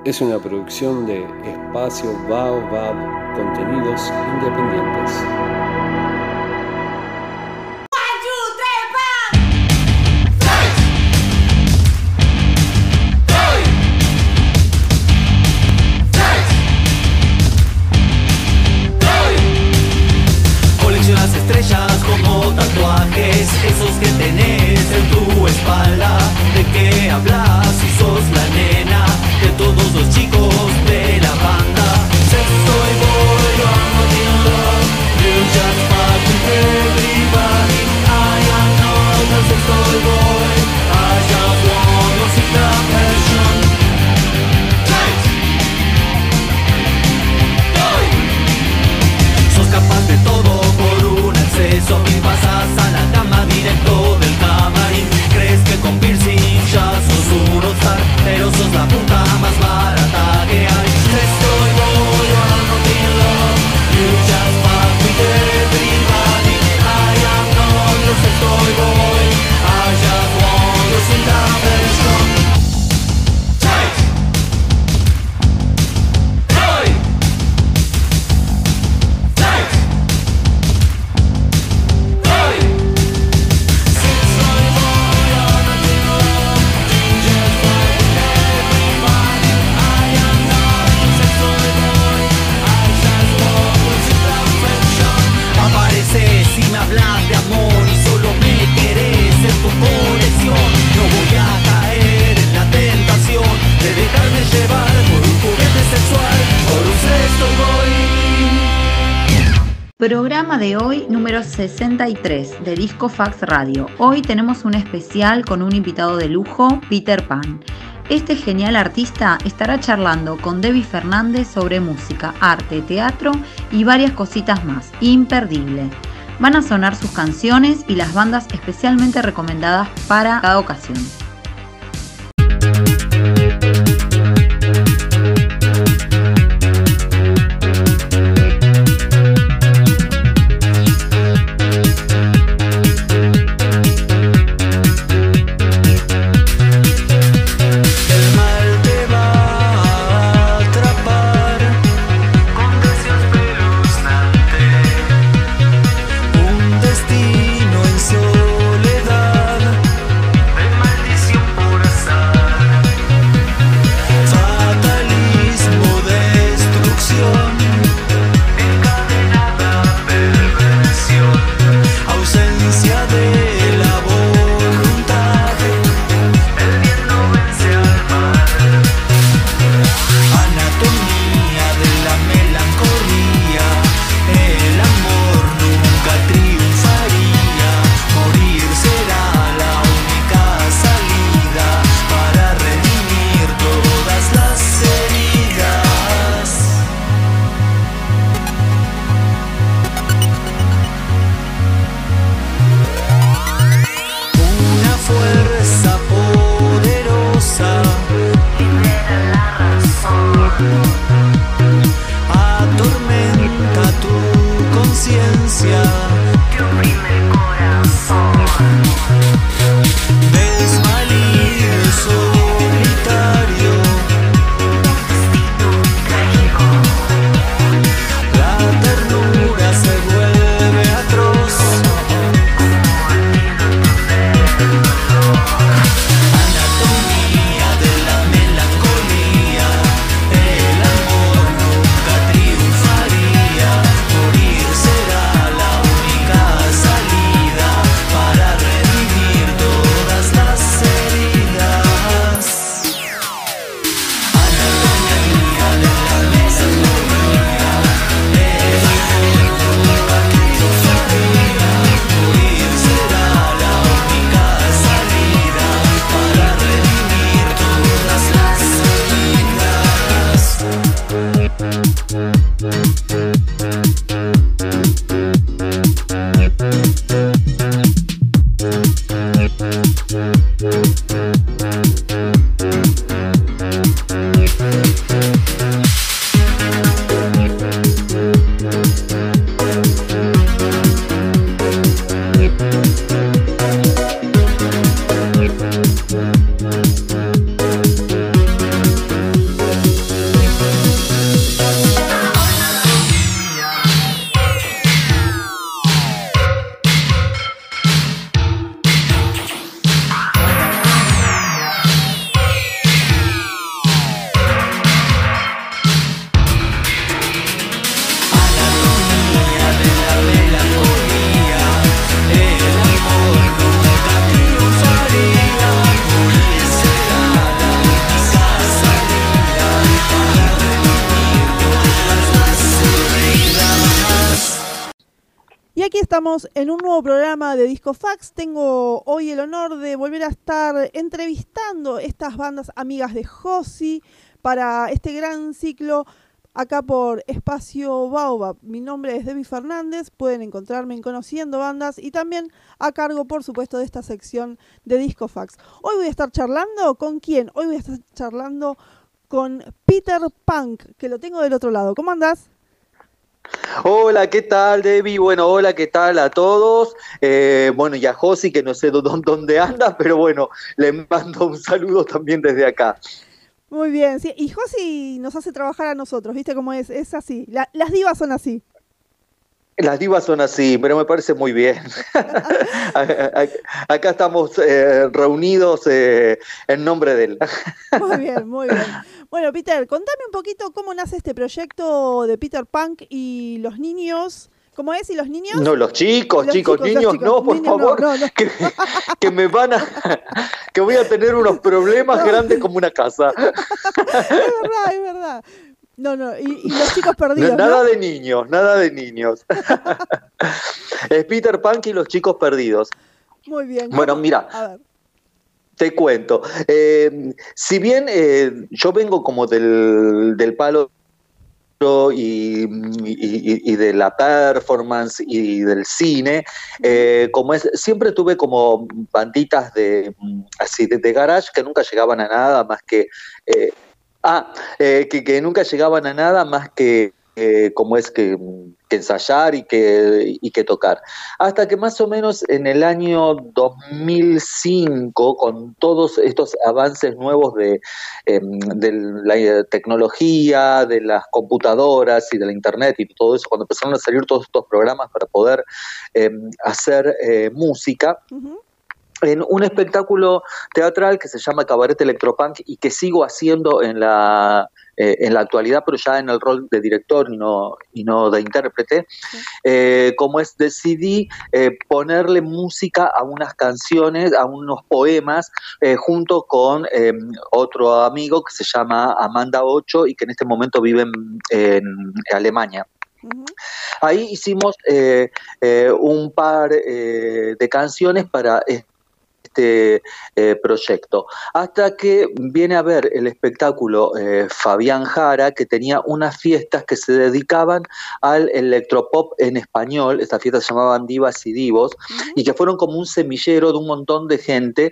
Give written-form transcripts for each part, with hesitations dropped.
es una producción de Espacio Baobab, contenidos independientes. Coleccionas estrellas como tatuajes, esos que tenés en tu espalda. ¿De qué hablas si sos la nena de todos los chicos de la banda? Sexto y boy, I'm not in love, you just fuck with everybody. I am not a sexto boy, I just want to see the passion. Sos capaz de todo por un exceso y pasas a la cama directo del camarín. Crees que con piercing ya sos un rockstar, pero sos la puta más barata que hay. Estoy boy, I'm not in love, you just fuck with everybody. I am not your sextoy boy, I just want to see the version. Si me hablas de amor y solo me querés en tu colección, no voy a caer en la tentación de dejarme llevar por un juguete sexual, por un sexto boy. Programa de hoy número 63 de Disco Fax Radio. Hoy tenemos un especial con un invitado de lujo, Peter Pan. Este genial artista estará charlando con Debbie Fernández sobre música, arte, teatro y varias cositas más. Imperdible. Van a sonar sus canciones y las bandas especialmente recomendadas para cada ocasión. Destino en soledad, de maldición. estamos en un nuevo programa de Disco Fax. Tengo hoy el honor de volver a estar entrevistando estas bandas amigas de Josi para este gran ciclo acá por Espacio Baobab. Mi nombre es Debbie Fernández, pueden encontrarme en Conociendo Bandas y también a cargo, por supuesto, de esta sección de Disco Fax. Hoy voy a estar charlando, ¿con quién? Hoy voy a estar charlando con Peter Punk, que lo tengo del otro lado. ¿Cómo andás? Hola, ¿qué tal, Debbie? Bueno, hola, ¿qué tal a todos? Bueno, y a Josi, que no sé dónde anda, pero bueno, le mando un saludo también desde acá. Muy bien, sí. Y Josi nos hace trabajar a nosotros, ¿viste cómo es? Es así, las divas son así. Las divas son así, pero me parece muy bien. Acá estamos reunidos en nombre de él. Muy bien, muy bien. Bueno, Peter, contame un poquito cómo nace este proyecto de Peter Punk y los niños. ¿Cómo es? ¿Y los niños? No, los chicos, niños, no, por favor, no. Que me van a... que voy a tener unos problemas grandes como una casa. Es verdad. No, y los chicos perdidos, nada, ¿no? Nada de niños. Es Peter Punk y los chicos perdidos. Muy bien. Bueno, mira, a ver. Te cuento. Si bien yo vengo como del palo y de la performance y del cine, siempre tuve como banditas así de garage que nunca llegaban a nada más que que nunca llegaban a nada más que ensayar y que tocar. Hasta que más o menos en el año 2005, con todos estos avances nuevos de la tecnología, de las computadoras y de la internet y todo eso, cuando empezaron a salir todos estos programas para poder hacer música, en un espectáculo teatral que se llama Cabaret Electropunk y que sigo haciendo en la actualidad, pero ya en el rol de director y no de intérprete, decidí ponerle música a unas canciones, a unos poemas, junto con otro amigo que se llama Amanda Ocho y que en este momento vive en Alemania. Uh-huh. Ahí hicimos un par de canciones para este proyecto, hasta que viene a ver el espectáculo Fabián Jara, que tenía unas fiestas que se dedicaban al electropop en español. Estas fiestas se llamaban Divas y Divos, y que fueron como un semillero de un montón de gente,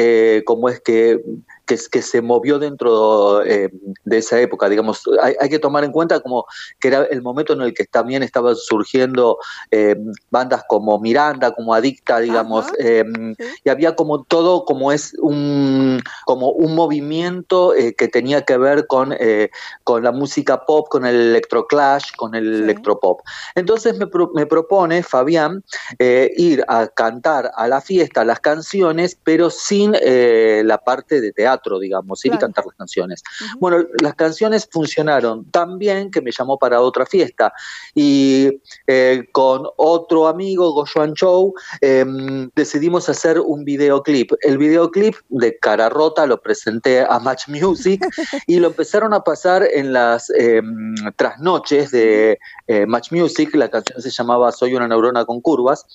que se movió dentro de esa época. Digamos, hay que tomar en cuenta como que era el momento en el que también estaban surgiendo bandas como Miranda, como Adicta, digamos, y había como todo como un movimiento que tenía que ver con la música pop, con el electroclash, con el electropop. Entonces me propone Fabián ir a cantar a la fiesta las canciones, pero sin la parte de teatro, digamos, ir y cantar las canciones. Uh-huh. Bueno, las canciones funcionaron tan bien que me llamó para otra fiesta, y con otro amigo, Goyoan Chow, decidimos hacer un videoclip. El videoclip de Cara Rota lo presenté a Match Music y lo empezaron a pasar en las trasnoches de Match Music. La canción se llamaba Soy una neurona con curvas.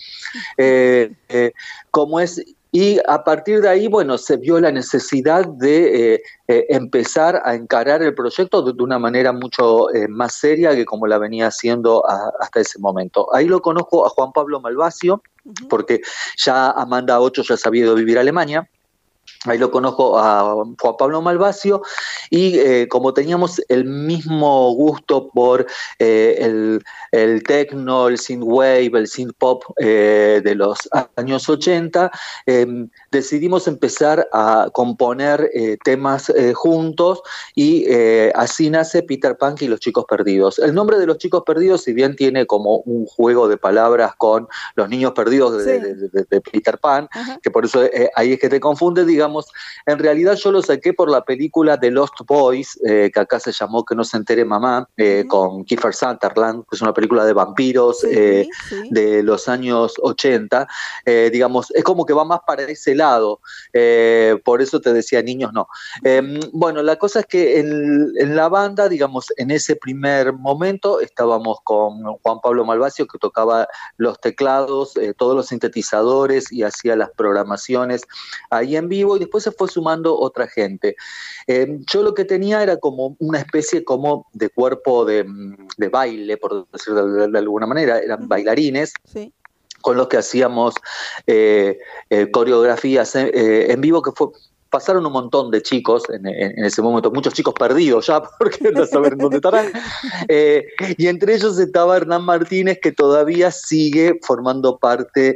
Y a partir de ahí, bueno, se vio la necesidad de empezar a encarar el proyecto de una manera mucho más seria que como la venía haciendo hasta ese momento. Ahí lo conozco a Juan Pablo Malvasio, porque ya Amanda Ocho ya se había ido a vivir a Alemania. Ahí lo conozco a Juan Pablo Malvasio, y como teníamos el mismo gusto por el techno, el synthwave, el synthpop de los años 80, decidimos empezar a componer temas juntos, y así nace Peter Punk y los Chicos Perdidos. El nombre de los Chicos Perdidos, si bien tiene como un juego de palabras con los niños perdidos de Peter Pan, que por eso ahí es que te confunde, digamos, digamos, en realidad yo lo saqué por la película The Lost Boys, que acá se llamó Que no se entere mamá, con Kiefer Sutherland, que es una película de vampiros de los años 80. Digamos, es como que va más para ese lado, por eso te decía niños no. Bueno, la cosa es que en la banda, digamos, en ese primer momento estábamos con Juan Pablo Malvasio, que tocaba los teclados, todos los sintetizadores y hacía las programaciones ahí en vivo, y después se fue sumando otra gente. Yo lo que tenía era como una especie como de cuerpo de baile, por decirlo de alguna manera, eran bailarines. Sí. Con los que hacíamos coreografías en vivo, que pasaron un montón de chicos en ese momento, muchos chicos perdidos ya, porque no saben dónde estarán, y entre ellos estaba Hernán Martínez, que todavía sigue formando parte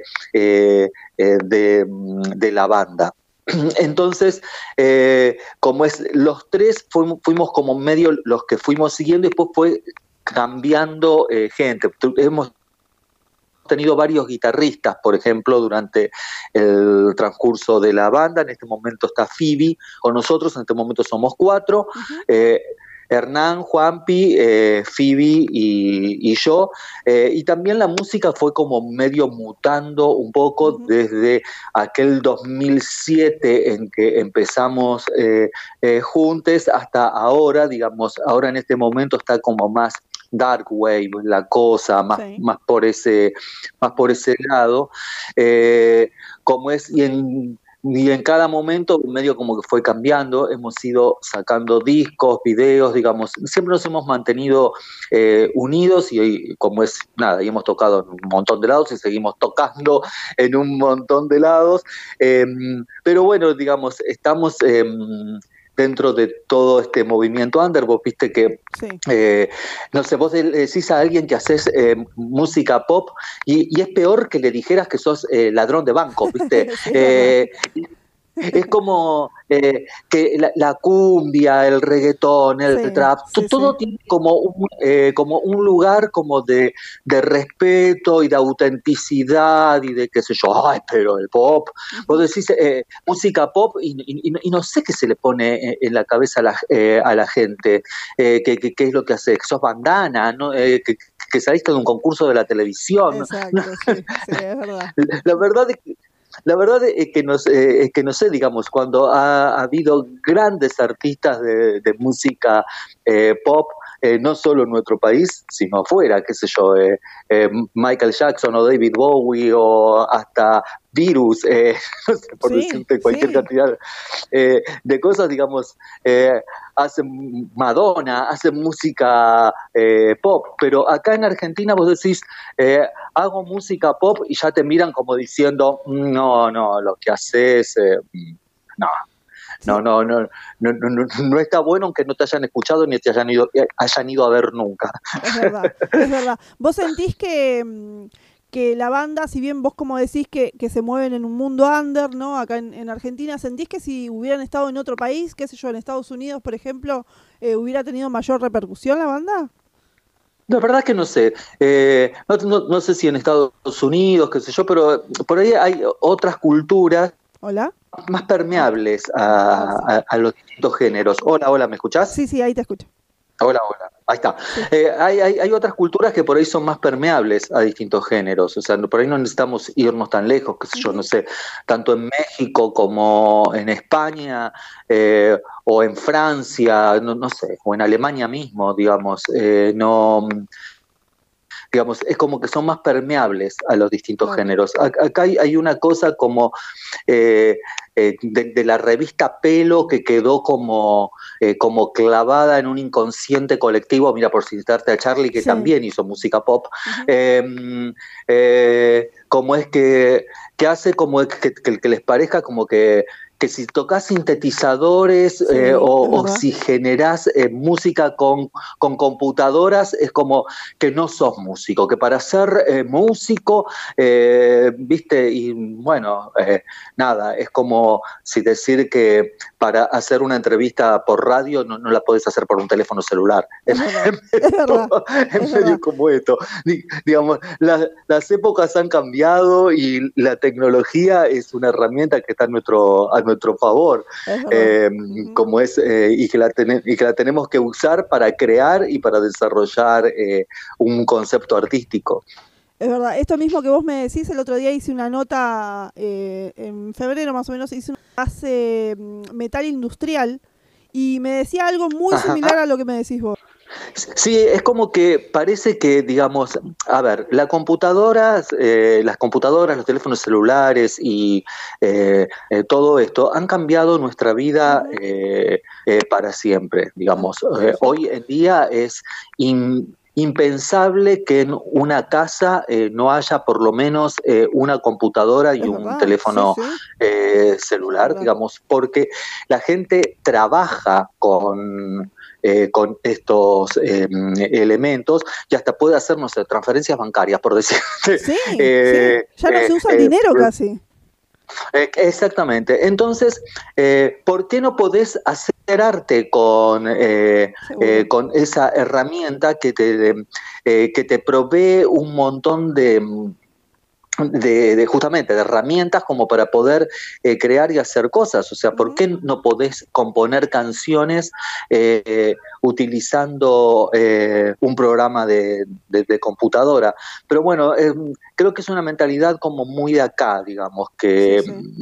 de la banda. Entonces, como es, los tres fuimos como medio los que fuimos siguiendo, y después fue cambiando gente. Hemos tenido varios guitarristas, por ejemplo, durante el transcurso de la banda. En este momento está Phoebe con nosotros, en este momento somos 4, Hernán, Juanpi, Phoebe y yo, y también la música fue como medio mutando un poco desde aquel 2007 en que empezamos juntos hasta ahora. Digamos, ahora en este momento está como más dark wave la cosa, más por ese lado, como es, y en cada momento medio como que fue cambiando. Hemos ido sacando discos, videos, digamos, siempre nos hemos mantenido unidos, y como es, nada, y hemos tocado en un montón de lados y seguimos tocando en un montón de lados, pero bueno, digamos, estamos dentro de todo este movimiento under. Vos viste que, no sé, vos decís a alguien que haces música pop y es peor que le dijeras que sos ladrón de banco, ¿viste? Es como que la cumbia, el reggaetón, el trap, todo tiene como un lugar como de respeto y de autenticidad y de qué sé yo. Ay, pero el pop, vos decís música pop y no sé qué se le pone en la cabeza a la gente, qué es lo que hace, que sos bandana, ¿no? Que saliste de un concurso de la televisión. Exacto, sí, es verdad. La verdad es que no sé, digamos, cuando ha habido grandes artistas de música pop, no solo en nuestro país, sino afuera, qué sé yo, Michael Jackson o David Bowie o hasta Virus, no sé, por decirte cualquier cantidad de cosas, digamos, hacen Madonna, hacen música pop, pero acá en Argentina vos decís, hago música pop y ya te miran como diciendo, no, lo que haces, no. No está bueno, aunque no te hayan escuchado ni te hayan ido a ver nunca. Es verdad. ¿Vos sentís que la banda, si bien vos como decís que se mueven en un mundo under, ¿no? Acá en Argentina, ¿sentís que si hubieran estado en otro país, qué sé yo, en Estados Unidos, por ejemplo, hubiera tenido mayor repercusión la banda? La verdad es que no sé. No sé si en Estados Unidos, qué sé yo, pero por ahí hay otras culturas. ¿Hola? Más permeables a los distintos géneros. Hola, ¿me escuchás? Sí, ahí te escucho. Hola, ahí está. Sí. Hay otras culturas que por ahí son más permeables a distintos géneros, o sea, por ahí no necesitamos irnos tan lejos, qué sé yo, no sé, tanto en México como en España, o en Francia, no sé, o en Alemania mismo, digamos, digamos, es como que son más permeables a los distintos géneros. Acá hay una cosa como de la revista Pelo que quedó como clavada en un inconsciente colectivo. Mira, por citarte a Charlie, que también hizo música pop, como es que hace como que les parezca como que si tocas sintetizadores o si generás música con computadoras, es como que no sos músico, que para ser músico, viste, y bueno, nada, es como si decir que para hacer una entrevista por radio no la podés hacer por un teléfono celular. Es medio como esto. Digamos, las épocas han cambiado y la tecnología es una herramienta que está a nuestro nuestro favor, como es y que la tenemos que usar para crear y para desarrollar un concepto artístico. Es verdad, esto mismo que vos me decís, el otro día hice una nota, en febrero más o menos, hace metal industrial, y me decía algo muy similar a lo que me decís vos. Sí, es como que parece que, digamos, a ver, las computadoras, los teléfonos celulares y todo esto han cambiado nuestra vida para siempre, digamos. Hoy en día es impensable que en una casa no haya por lo menos una computadora y un teléfono celular, digamos, porque la gente trabaja con estos elementos y hasta puede hacer, no sé, transferencias bancarias, por decirte. Sí, ya no se usa el dinero casi. Exactamente. Entonces, ¿por qué no podés hacer arte con esa herramienta que te provee un montón justamente de herramientas como para poder crear y hacer cosas? O sea, ¿por qué no podés componer canciones utilizando un programa de computadora? Pero bueno, creo que es una mentalidad como muy de acá, digamos, que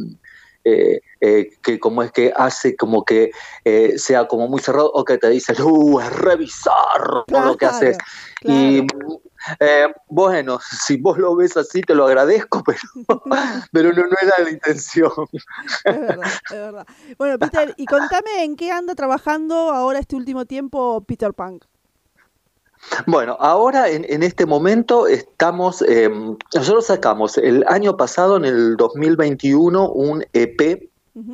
como es que hace como que sea como muy cerrado, o que te dicen, es re bizarro todo lo que haces. Claro. Y bueno, si vos lo ves así te lo agradezco, pero no era la intención. Es verdad. Bueno, Peter, y contame en qué anda trabajando ahora este último tiempo Peter Pan. Bueno, ahora en este momento nosotros sacamos el año pasado, en el 2021, un EP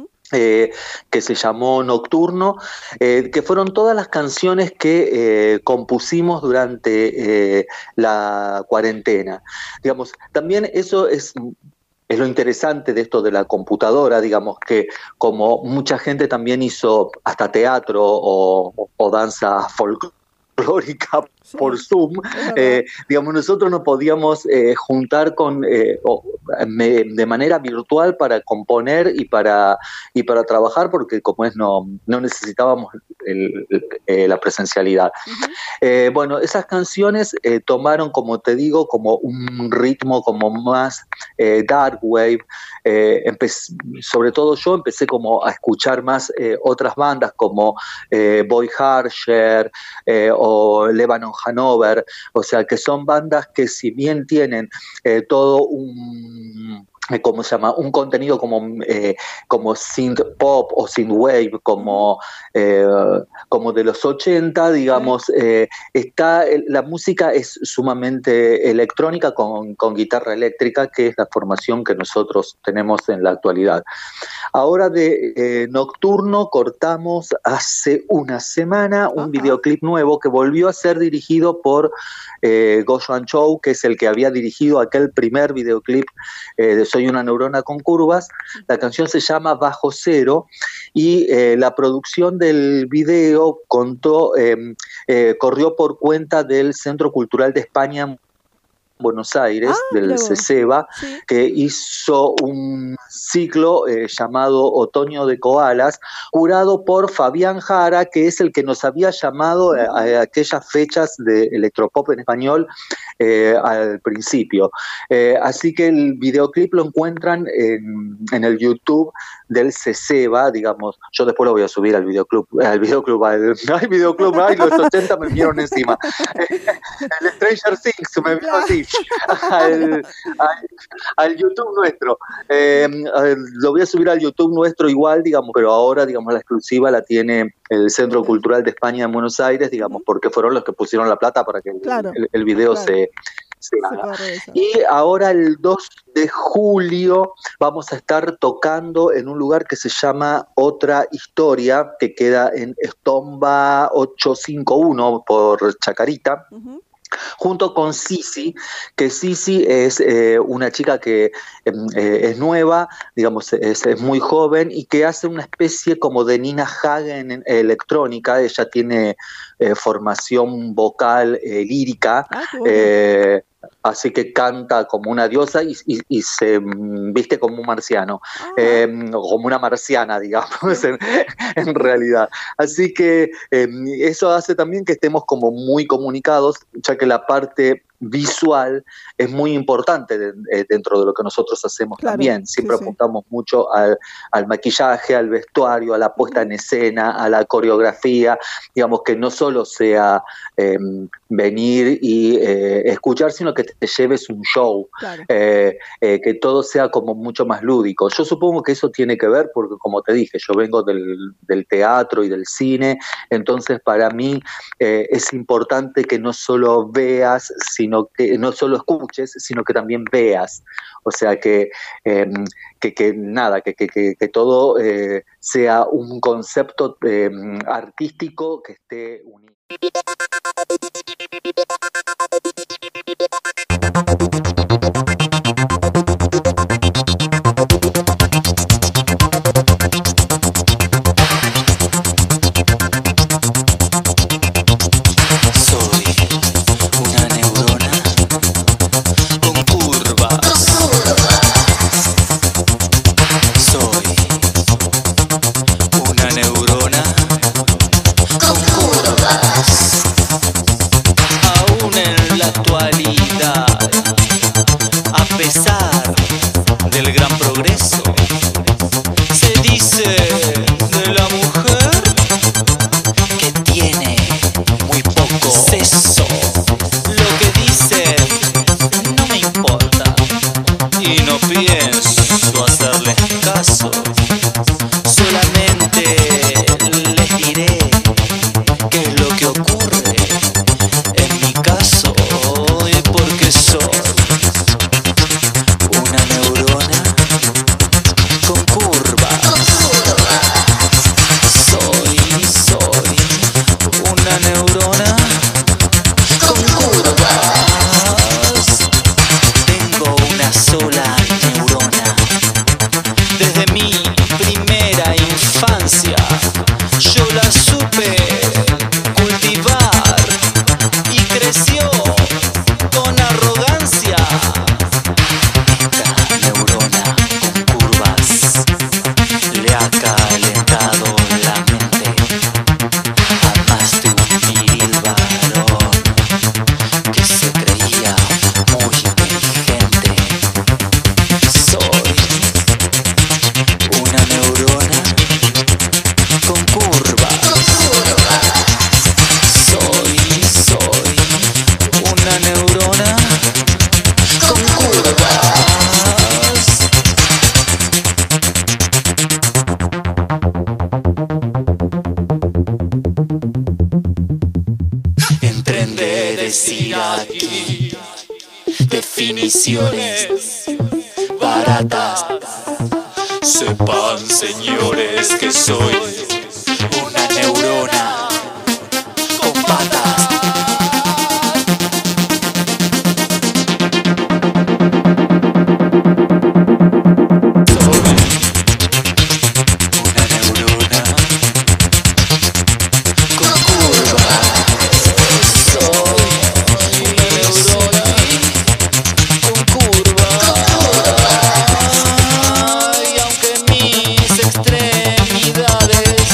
que se llamó Nocturno, que fueron todas las canciones que compusimos durante la cuarentena. Digamos, también eso es lo interesante de esto de la computadora, digamos, que como mucha gente también hizo hasta teatro o danza folclórica por Zoom, digamos, nosotros nos podíamos juntar de manera virtual para componer y para trabajar, porque como es no necesitábamos la presencialidad. Bueno, esas canciones tomaron, como te digo, como un ritmo como más dark wave. Sobre todo yo empecé como a escuchar más otras bandas como Boy Harsher o Lebanon Hanover, o sea, que son bandas que, si bien tienen todo ¿cómo se llama? Un contenido como synth pop o synth wave, como de los 80, digamos, la música es sumamente electrónica con guitarra eléctrica, que es la formación que nosotros tenemos en la actualidad. Ahora de Nocturno cortamos hace una semana un videoclip nuevo que volvió a ser dirigido por Go Joan Chow, que es el que había dirigido aquel primer videoclip de Soy una neurona con curvas. La canción se llama Bajo Cero y la producción del video corrió por cuenta del Centro Cultural de España Buenos Aires, del CECEBA, que hizo un ciclo llamado Otoño de Koalas, curado por Fabián Jara, que es el que nos había llamado a aquellas fechas de electropop en español al principio. Así que el videoclip lo encuentran en el YouTube del CECEBA, digamos. Yo después lo voy a subir al videoclub, los 80 me vinieron encima. El Stranger Things me vino así. Al YouTube nuestro. Lo voy a subir al YouTube nuestro igual, digamos, pero ahora, digamos, la exclusiva la tiene el Centro Cultural de España en Buenos Aires, digamos, porque fueron los que pusieron la plata para que el video se haga. Y ahora el 2 de julio vamos a estar tocando en un lugar que se llama Otra Historia, que queda en Estomba 851 por Chacarita. Junto con Sisi, que Sisi es una chica que es nueva, digamos, es muy joven y que hace una especie como de Nina Hagen electrónica. Ella tiene formación vocal lírica, así que canta como una diosa y se viste como un marciano, como una marciana, digamos, en realidad. Así que eso hace también que estemos como muy comunicados, ya que la parte visual es muy importante dentro de lo que nosotros hacemos. Claro, también. Siempre apuntamos mucho al maquillaje, al vestuario, a la puesta en escena, a la coreografía, digamos, que no solo sea venir y escuchar, sino que te lleves un show, claro. Que todo sea como mucho más lúdico. Yo supongo que eso tiene que ver porque, como te dije, yo vengo del teatro y del cine, entonces para mí es importante que no solo veas, sino que no solo escuches, sino que también veas. O sea, que todo sea un concepto artístico que esté unido. Definiciones baratas. Sepan, señores, que soy una neurona con patas. Extremidades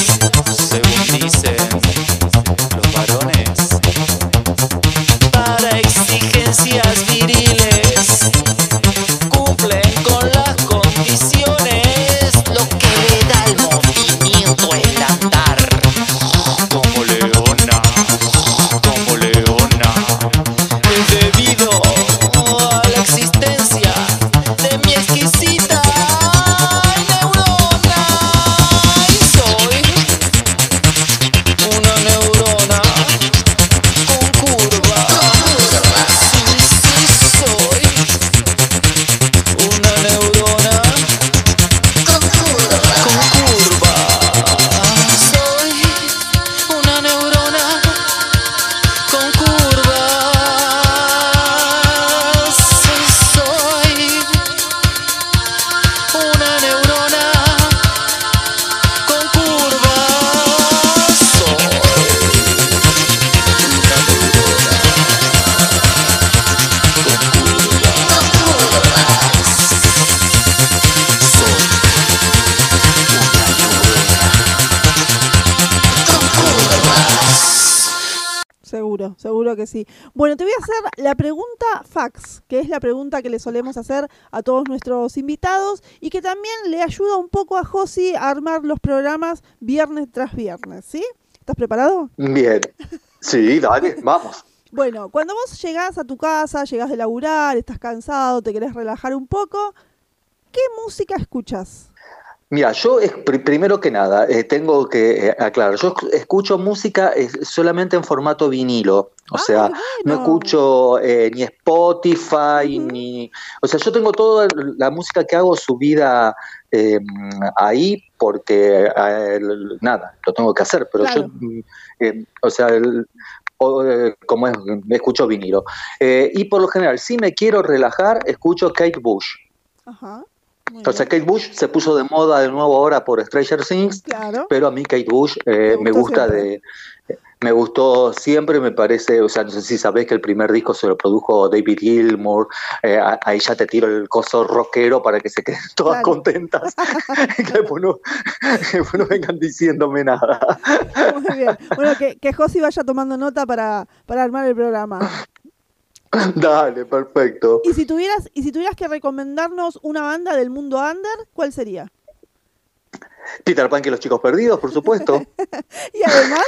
seguro que sí. Bueno, te voy a hacer la pregunta fax, que es la pregunta que le solemos hacer a todos nuestros invitados y que también le ayuda un poco a Josi a armar los programas viernes tras viernes, ¿sí? ¿Estás preparado? Bien. Sí, dale, vamos. Bueno, cuando vos llegás a tu casa, llegás de laburar, estás cansado, te querés relajar un poco, ¿qué música escuchas? Mira, yo primero que nada tengo que aclarar, yo escucho música solamente en formato vinilo, o sea, bueno. no escucho ni Spotify, ni... O sea, yo tengo toda la música que hago subida ahí porque, nada, lo tengo que hacer, pero claro. Yo, o sea... como es, escucho vinilo. Y por lo general, si me quiero relajar, escucho Kate Bush. Ajá. O sea, Kate Bush se puso de moda de nuevo ahora por Stranger Things, claro. Pero a mí Kate Bush me gusta me gustó siempre, me parece, o sea, no sé si sabés que el primer disco se lo produjo David Gilmour, ahí ya te tiro el coso rockero para que se queden todas contentas, que después no vengan diciéndome nada. Muy bien, bueno, que Josi vaya tomando nota para armar el programa. Dale, perfecto. Y si tuvieras que recomendarnos una banda del mundo under, ¿cuál sería? Peter Pan y los chicos perdidos, por supuesto. Y además...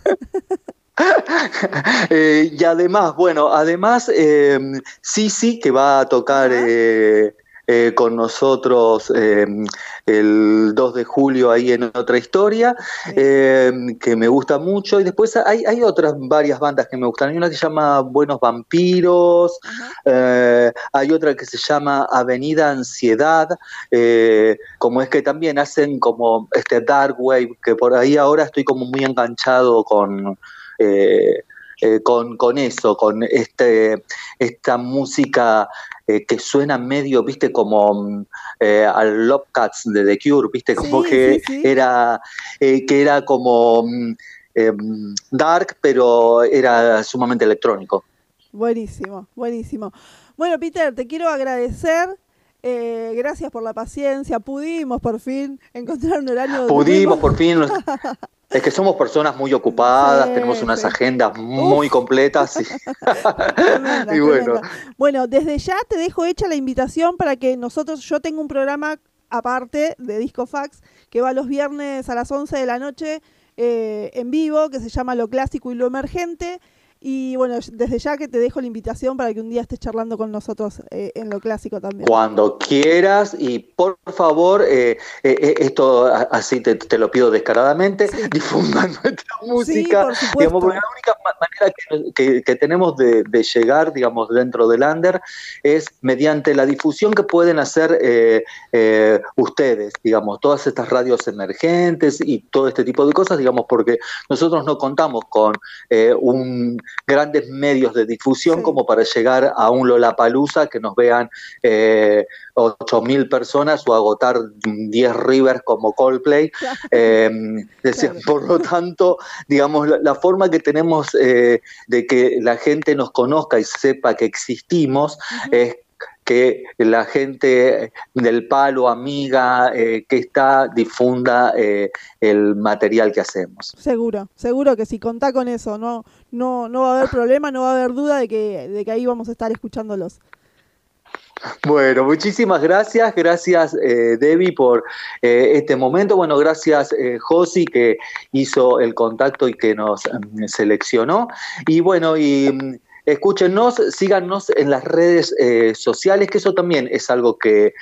además, sí, que va a tocar con nosotros el 2 de julio ahí en Otra Historia, que me gusta mucho, y después hay varias bandas que me gustan. Hay una que se llama Buenos Vampiros, hay otra que se llama Avenida Ansiedad, como es que también hacen como dark wave, que por ahí ahora estoy como muy enganchado con eso, con esta música que suena medio, viste, como al Love Cats de The Cure, viste, como sí. Era como dark, pero era sumamente electrónico. Buenísimo. Bueno, Peter, te quiero agradecer. Gracias por la paciencia. Pudimos por fin encontrar un horario. Por fin. Es que somos personas muy ocupadas, tenemos unas agendas muy completas. Tremenda, y bueno, desde ya te dejo hecha la invitación para que yo tengo un programa aparte de Disco Fax que va los viernes a las 11 de la noche en vivo, que se llama Lo Clásico y Lo Emergente. Y bueno, desde ya que te dejo la invitación para que un día estés charlando con nosotros en Lo Clásico también. Cuando quieras, y por favor, esto así te lo pido descaradamente, difundan nuestra música. Sí, por digamos, porque la única manera que tenemos de llegar, digamos, dentro del under es mediante la difusión que pueden hacer ustedes, digamos, todas estas radios emergentes y todo este tipo de cosas, digamos, porque nosotros no contamos con grandes medios de difusión como para llegar a un Lollapalooza que nos vean 8.000 personas o agotar 10 rivers como Coldplay. Por lo tanto, digamos, la forma que tenemos de que la gente nos conozca y sepa que existimos es que la gente del palo, amiga, que difunda el material que hacemos. Seguro que si contá con eso, no va a haber problema, no va a haber duda de que ahí vamos a estar escuchándolos. Bueno, muchísimas gracias Debbie por este momento. Bueno, gracias Josi que hizo el contacto y que nos seleccionó. Y bueno, escúchenos, síganos en las redes sociales, que eso también es algo que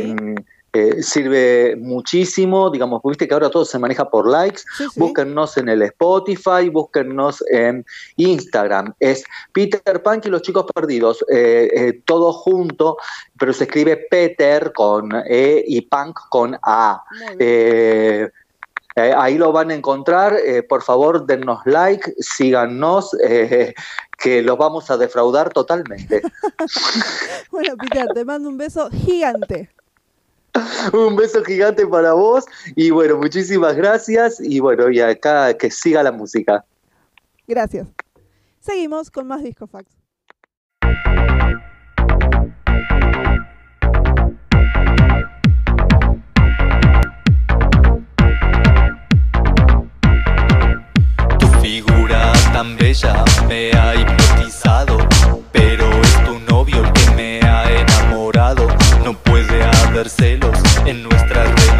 sirve muchísimo, digamos, viste que ahora todo se maneja por likes. Búsquennos en el Spotify, búsquennos en Instagram, es Peter Pan y los chicos perdidos, todo junto, pero se escribe Peter con E y Punk con A. Ahí lo van a encontrar, por favor dennos like, síganos, que los vamos a defraudar totalmente. Bueno, Peter, te mando un beso gigante. Un beso gigante para vos y bueno, muchísimas gracias y bueno, y acá que siga la música. Gracias. Seguimos con más Disco Fax. Tu figura tan bella me ha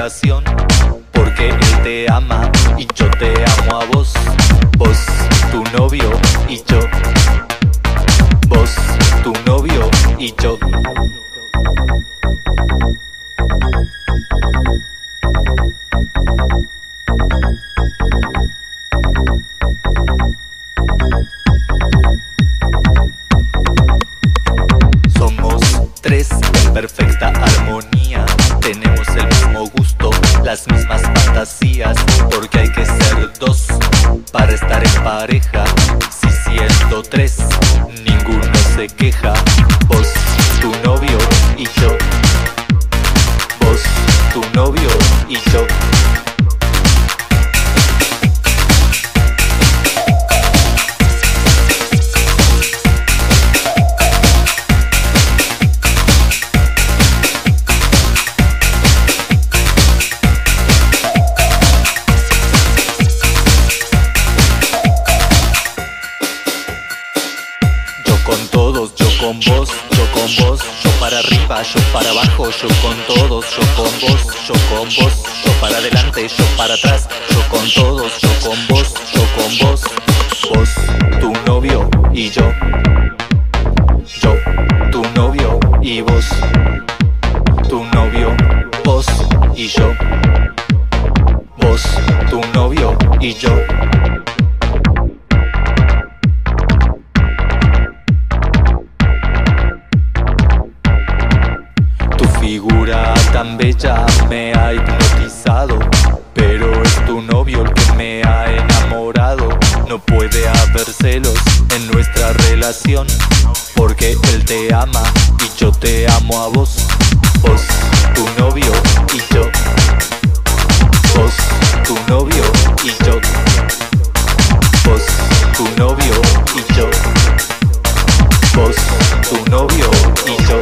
relación, porque él te ama y yo te amo a vos. Vos, tu novio y yo. Vos, tu novio y yo. Somos tres en perfecta armonía. Tenemos el mismo gusto, las mismas fantasías, porque hay que ser dos para estar en pareja. Si siendo tres, ninguno se queja. Vos, tu novio y yo. Vos, tu novio y yo. Con vos, yo con vos, yo para arriba, yo para abajo, yo con todos, yo con vos, yo con vos, yo para adelante, yo para atrás, yo con todos, yo con vos, yo con vos, vos, tu novio y yo, tu novio y vos, tu novio, vos y yo, vos, tu novio y yo. Figura tan bella me ha hipnotizado, pero es tu novio el que me ha enamorado. No puede haber celos en nuestra relación, porque él te ama y yo te amo a vos. Vos, tu novio y yo. Vos, tu novio y yo. Vos, tu novio y yo. Vos, tu novio y yo.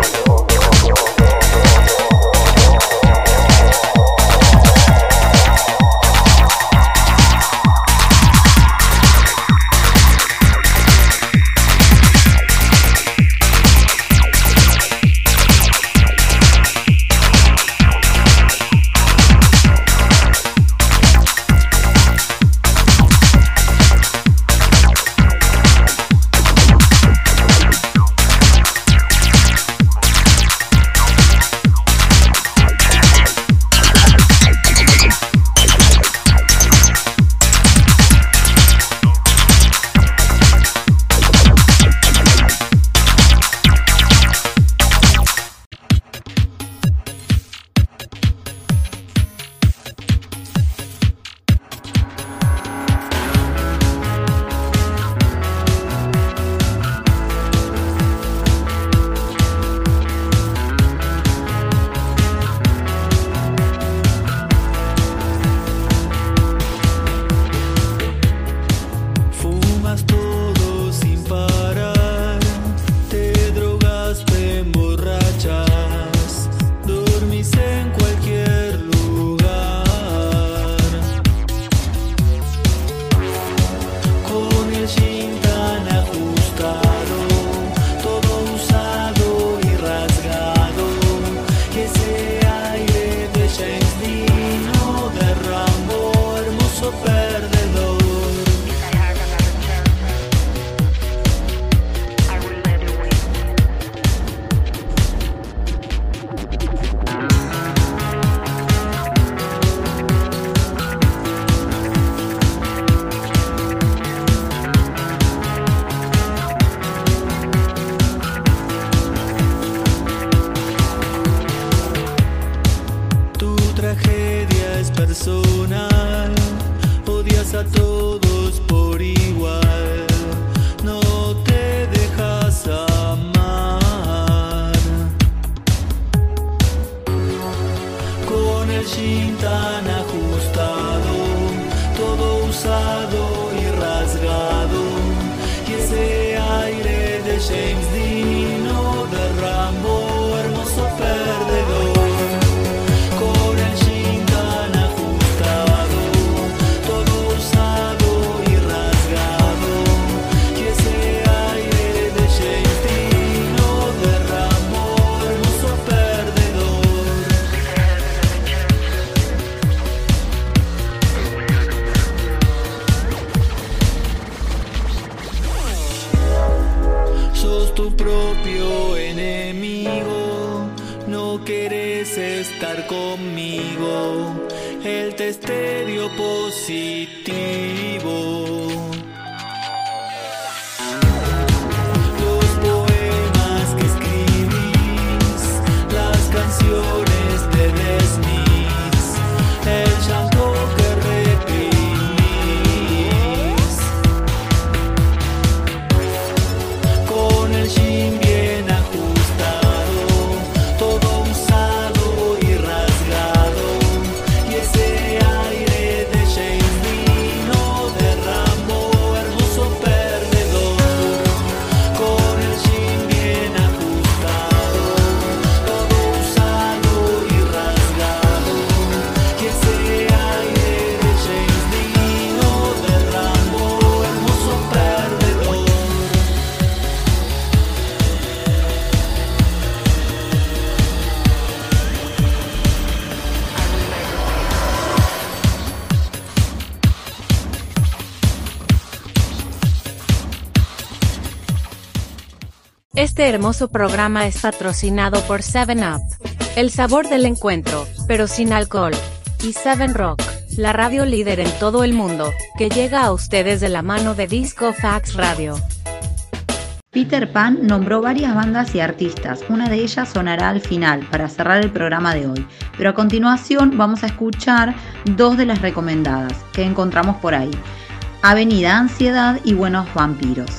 Personal, odias a todos por igual, no te dejas amar. Con el jean tan ajustado, todo usado y rasgado, y ese aire de James Dean o de Rambo, hermoso perdedor. el test dio positivo. Los poemas que escribís, las canciones de The Smiths, el llanto que reprimís, con el jean bien ajustado, todo usado y rasgado, y ese aire de James Dean no derramó, hermoso perdedor, con el jean bien ajustado, todo usado y rasgado, y ese aire de James Dean no derramó, hermoso perdedor. Este hermoso programa es patrocinado por 7up, el sabor del encuentro, pero sin alcohol, y 7Rock, la radio líder en todo el mundo, que llega a ustedes de la mano de Disco Fax Radio. Peter Pan nombró varias bandas y artistas, una de ellas sonará al final para cerrar el programa de hoy, pero a continuación vamos a escuchar dos de las recomendadas que encontramos por ahí: Avenida Ansiedad y Buenos Vampiros.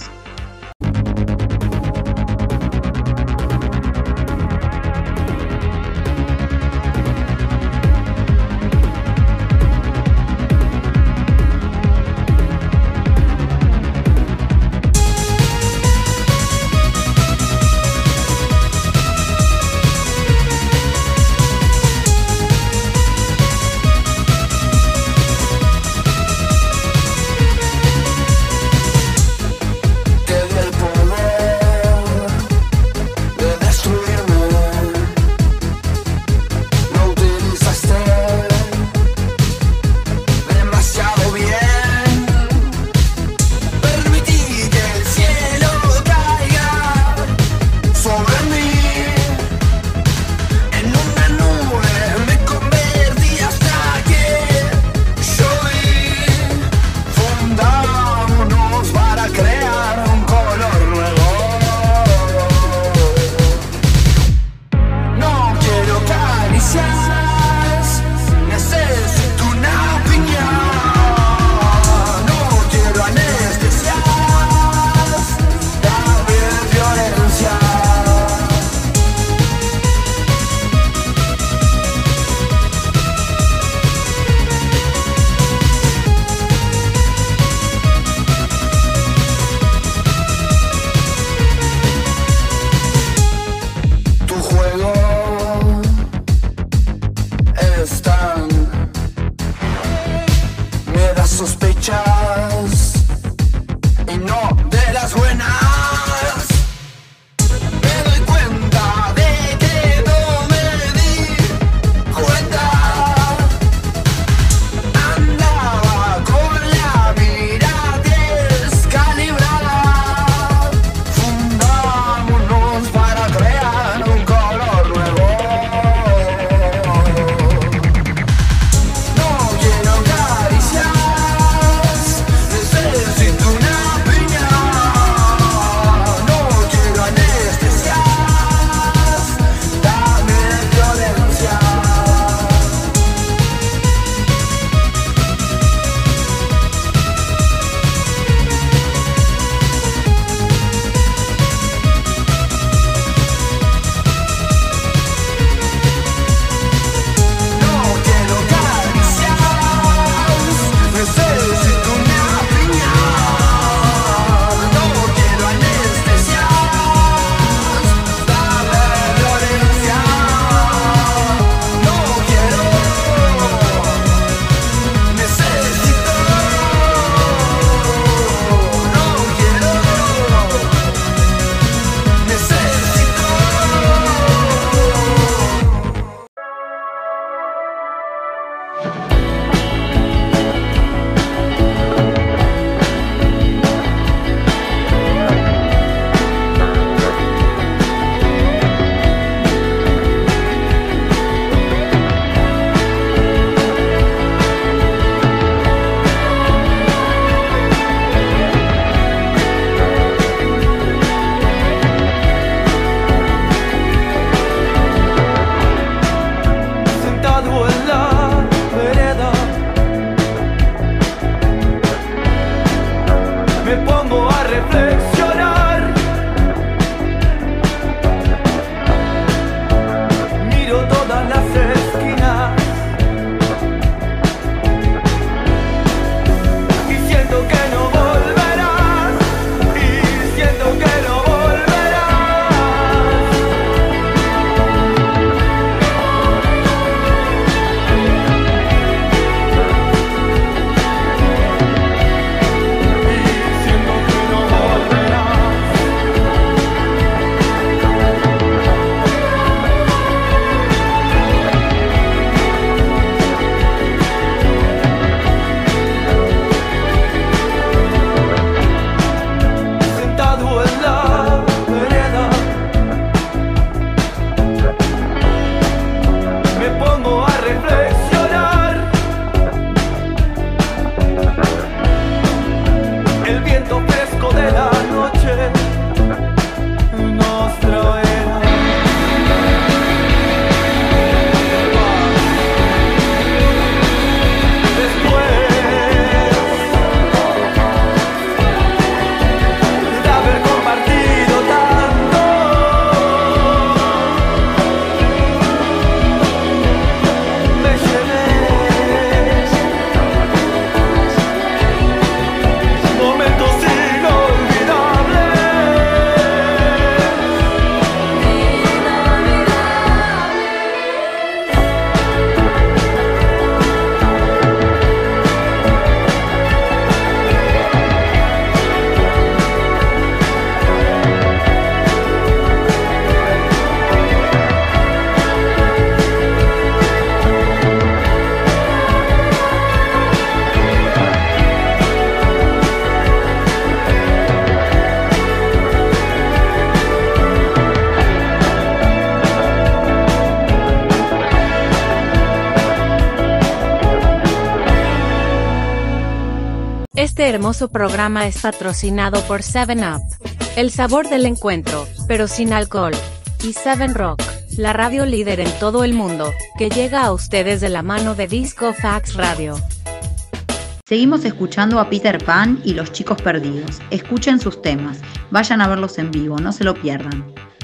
Este hermoso programa es patrocinado por 7up, el sabor del encuentro, pero sin alcohol, y 7Rock, la radio líder en todo el mundo, que llega a ustedes de la mano de Disco Fax Radio. Seguimos escuchando a Peter Pan y los Chicos Perdidos. Escuchen sus temas, vayan a verlos en vivo, no se lo pierdan.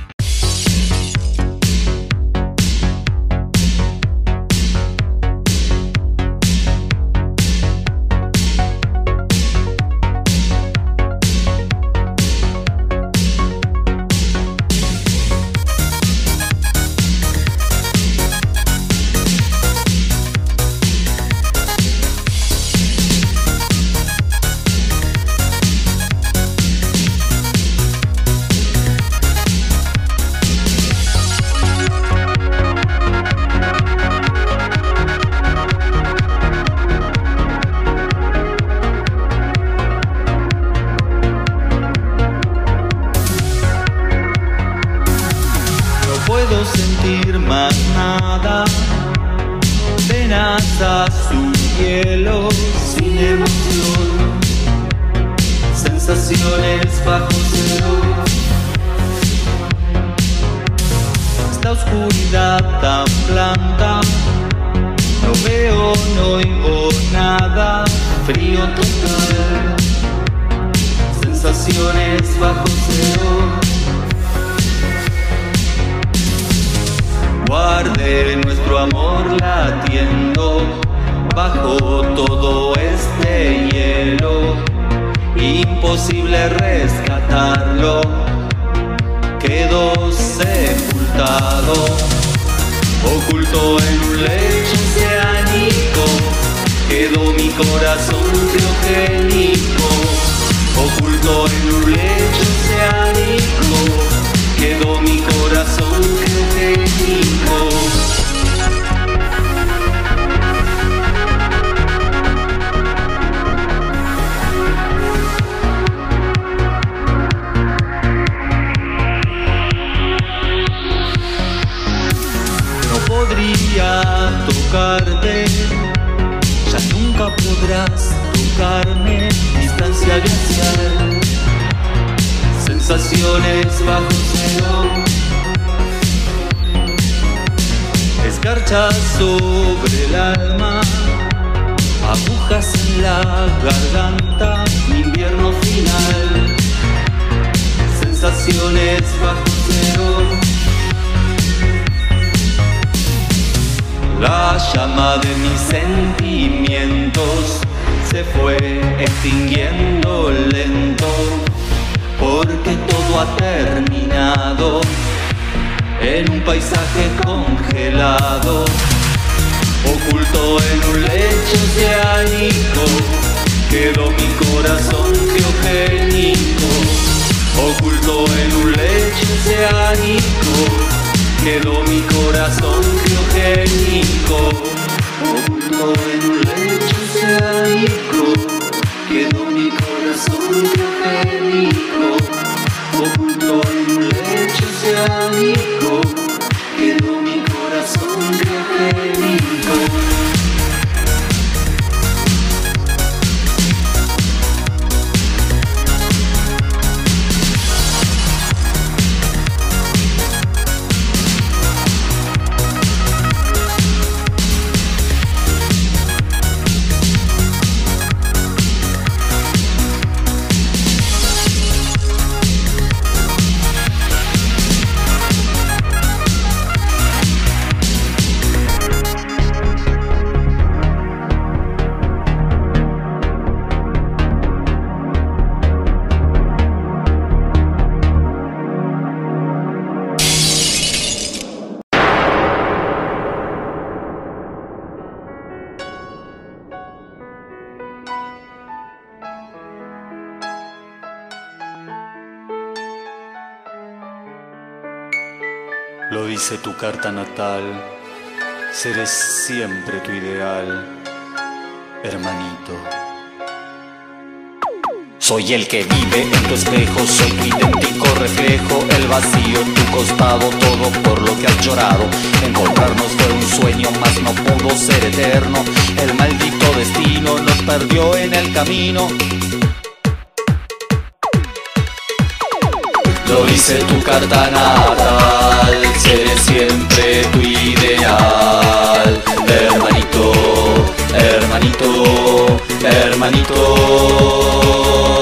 Lo dice tu carta natal, seré siempre tu ideal, hermanito. Soy el que vive en tu espejo, soy tu idéntico reflejo, el vacío en tu costado, todo por lo que has llorado. Encontrarnos fue un sueño, mas no pudo ser eterno. El maldito destino nos perdió en el camino. Lo hice tu carta natal, seré siempre tu ideal. Hermanito, hermanito, hermanito.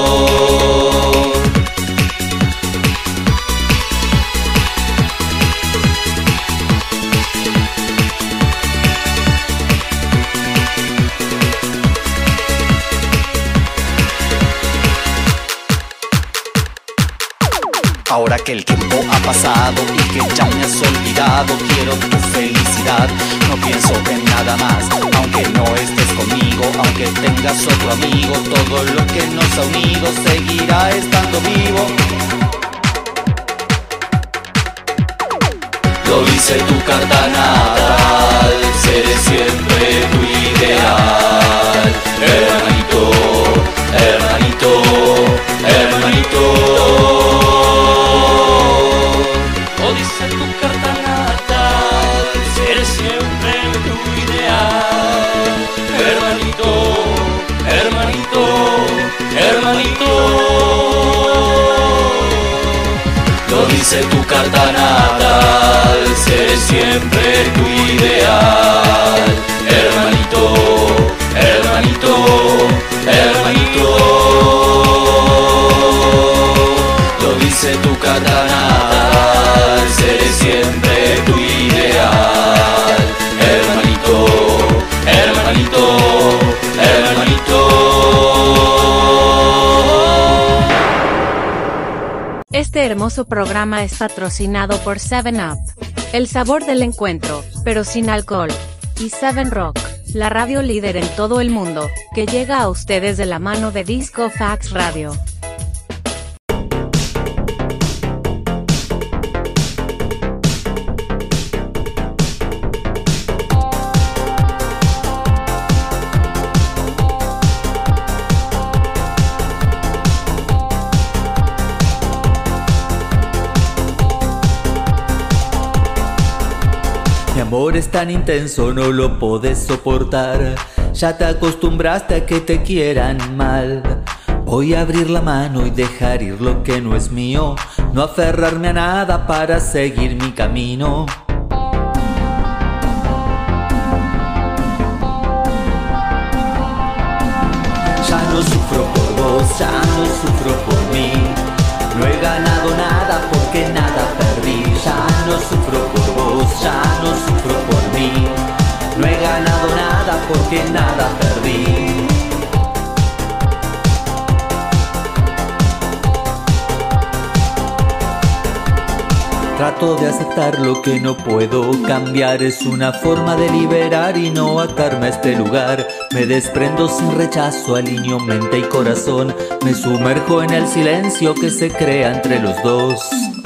Ahora que el tiempo ha pasado y que ya me has olvidado, quiero tu felicidad, no pienso en nada más. Aunque no estés conmigo, aunque tengas otro amigo, todo lo que nos ha unido seguirá estando vivo. Lo hice tu carta natal, seré siempre tu ideal. Hermanito, hermanito, hermanito. Lo dice tu carta natal, seré siempre tu ideal. Hermanito, hermanito, hermanito. Lo dice tu carta natal, seré siempre tu ideal. Hermanito, hermanito, hermanito. Lo dice tu carta natal, seré siempre tu ideal. Hermanito, hermanito, hermanito. Este hermoso programa es patrocinado por 7up, el sabor del encuentro, pero sin alcohol, y 7Rock, la radio líder en todo el mundo, que llega a ustedes de la mano de Disco Fax Radio. Mi amor es tan intenso, no lo podés soportar. Ya te acostumbraste a que te quieran mal. Voy a abrir la mano y dejar ir lo que no es mío. No aferrarme a nada para seguir mi camino. Ya no sufro por vos, ya no sufro por mí. No he ganado nada porque nada perdí. Ya no sufro por vos, ya no sufro por mí. No he ganado nada porque nada perdí. Trato de aceptar lo que no puedo cambiar. Es una forma de liberar y no atarme a este lugar. Me desprendo sin rechazo, alineo mente y corazón. Me sumerjo en el silencio que se crea entre los dos.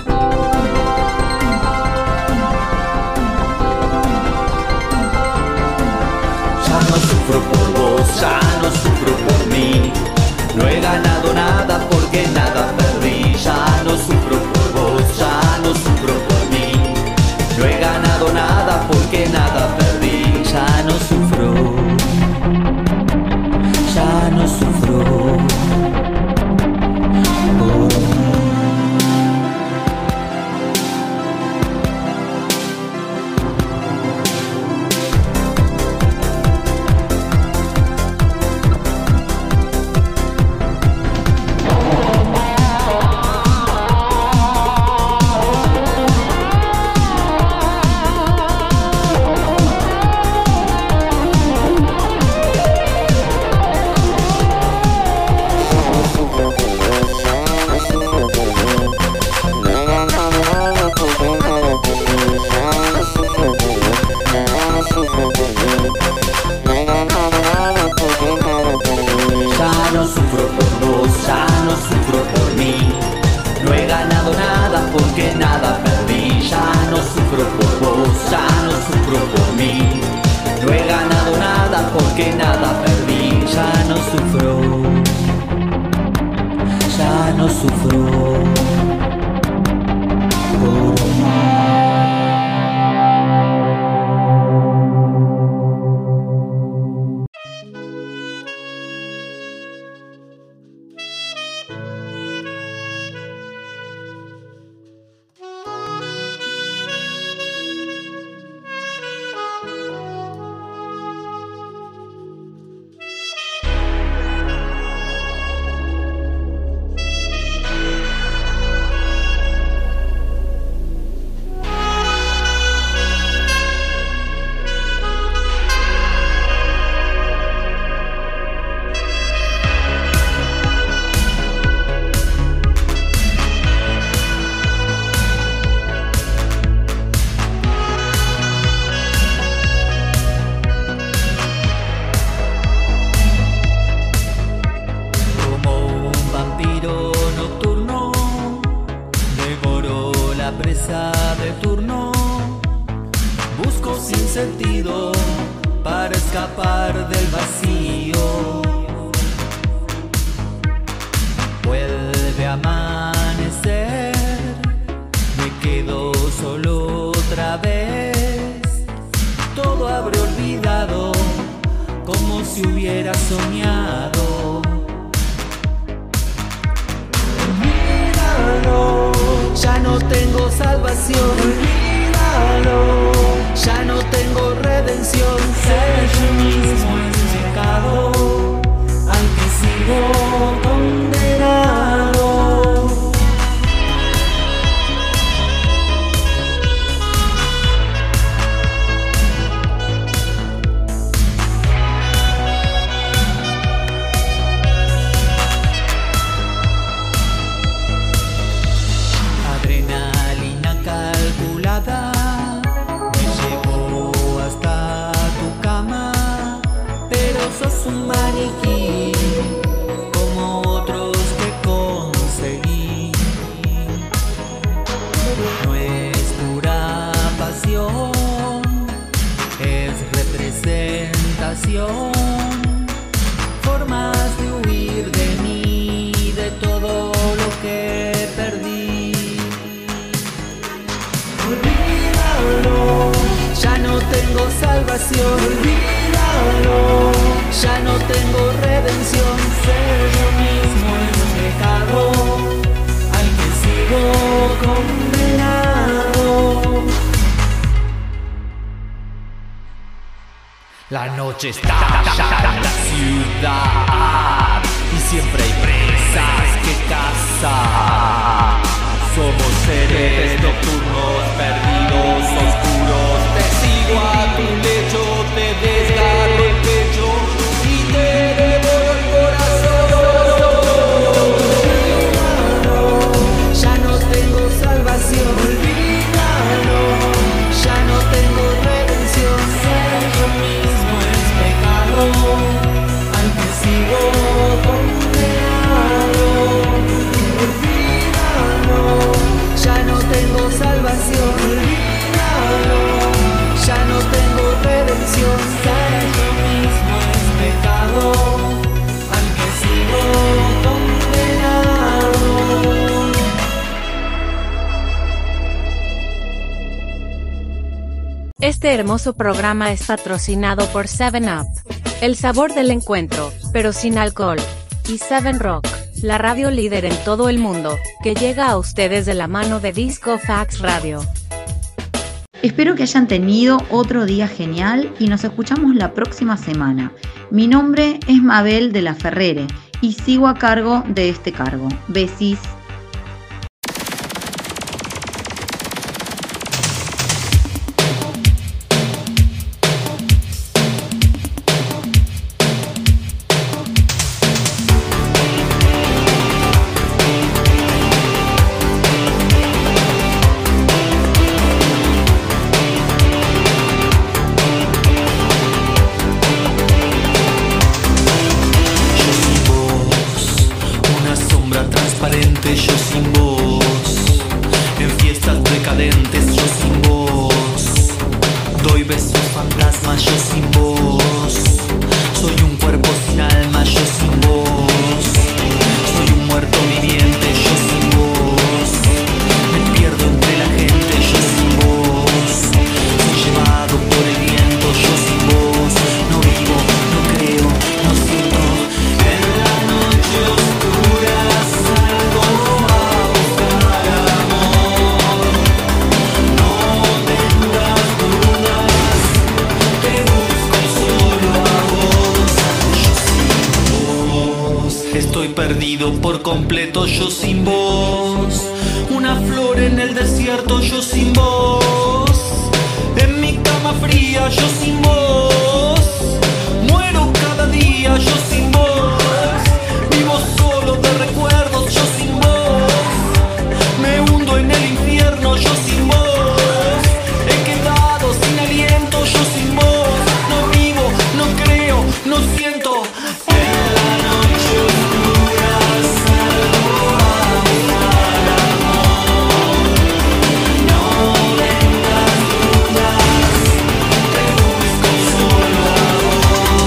Ya no sufro por vos, ya no sufro por mí. No he ganado nada porque nada perdí. Ya no sufro por vos, ya no sufro por mí. No he ganado nada porque nada perdí. Ya no sufro, ya no sufro por mí. porque nada perdí. Ya no sufro, ya no sufro por mí. escapar del vacío. Vuelve a amanecer, me quedo solo otra vez. Todo habré olvidado, como si hubiera soñado. Olvídalo, ya no tengo salvación. Olvídalo, ya no tengo redención. Ser yo mismo es pecado, al que sigo condenado. Adrenalina calculada me llevó hasta tu cama, pero sos un maniquí como otros que conseguí. No es pura pasión, es representación, formas de huir de mí, de todo lo que perdí. Olvídalo, ya no tengo salvación. Olvídalo, ya no tengo redención. Ser yo mismo es pecado, al que sigo condenado. La noche está en la ciudad y siempre hay presas que cazar. Somos seres nocturnos, perdidos, oscuros. Te sigo a tu lecho, te desgarro el pecho y te devoro el corazón. Ya no tengo salvación. Olvídalo, ya no tengo redención. Ser yo mismo es pecado, al que sigo condenado. Ya no tengo salvación, olvídalo, ya no tengo redención. Ser yo mismo es pecado, al que sigo condenado. Este hermoso programa es patrocinado por 7up, el sabor del encuentro, pero sin alcohol, y 7Rock, la radio líder en todo el mundo, que llega a ustedes de la mano de Disco Fax Radio. Espero que hayan tenido otro día genial y nos escuchamos la próxima semana. Mi nombre es Mabel de la Ferrere y sigo a cargo de este cargo. Besis. Yo sin vos, en fiestas decadentes yo sin vos, doy besos fantasmas yo sin vos, soy un cuerpo sin alma yo sin vos, soy un muerto viviente yo sin vos, me pierdo entre la gente yo sin vos, soy llevado por el viento yo sin vos, no vivo, no creo, no siento, en la noche oscura salgo a buscar amor, no tengas dudas, te busco solo a vos, yo sin vos, estoy perdido por completo yo sin vos, una flor en el desierto yo sin vos, en mi cama fría yo sin vos, muero cada día yo sin vos, vivo solo de recuerdos yo sin vos, me hundo en el infierno yo sin vos, he quedado sin aliento yo sin vos, no vivo, no creo, no siento, en la noche oscura salgo a buscar amor, no vengas dudas, te busco solo a vos.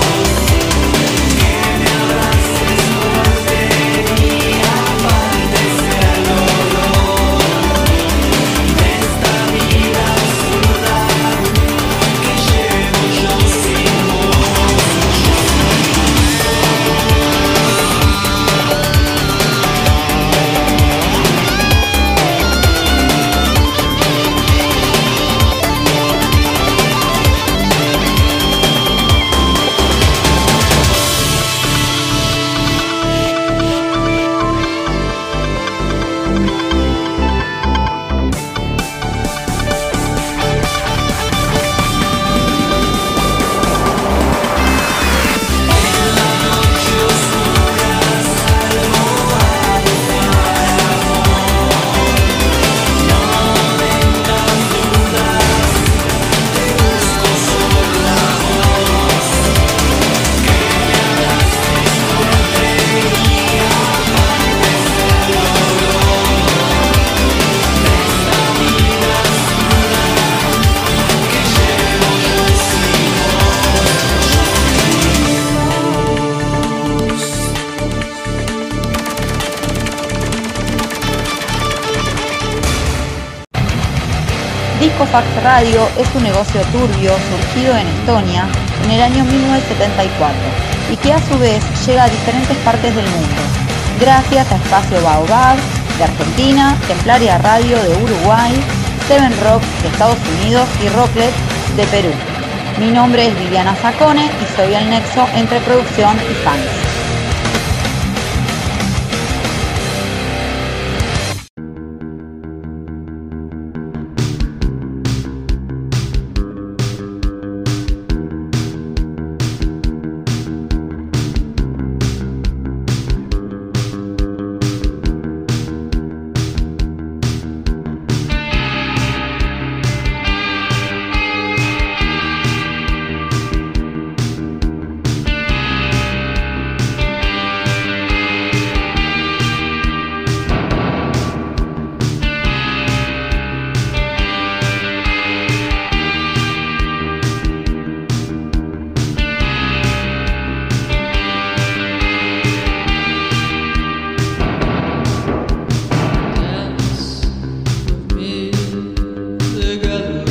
Discofax Radio es un negocio turbio surgido en Estonia en el año 1974 y que a su vez llega a diferentes partes del mundo, gracias a Espacio Baobab de Argentina, Templaria Radio de Uruguay, Seven Rock de Estados Unidos y Rocklet de Perú. Mi nombre es Viviana Zacone y soy el nexo entre producción y fans.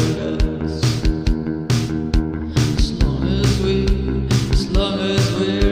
As long as we're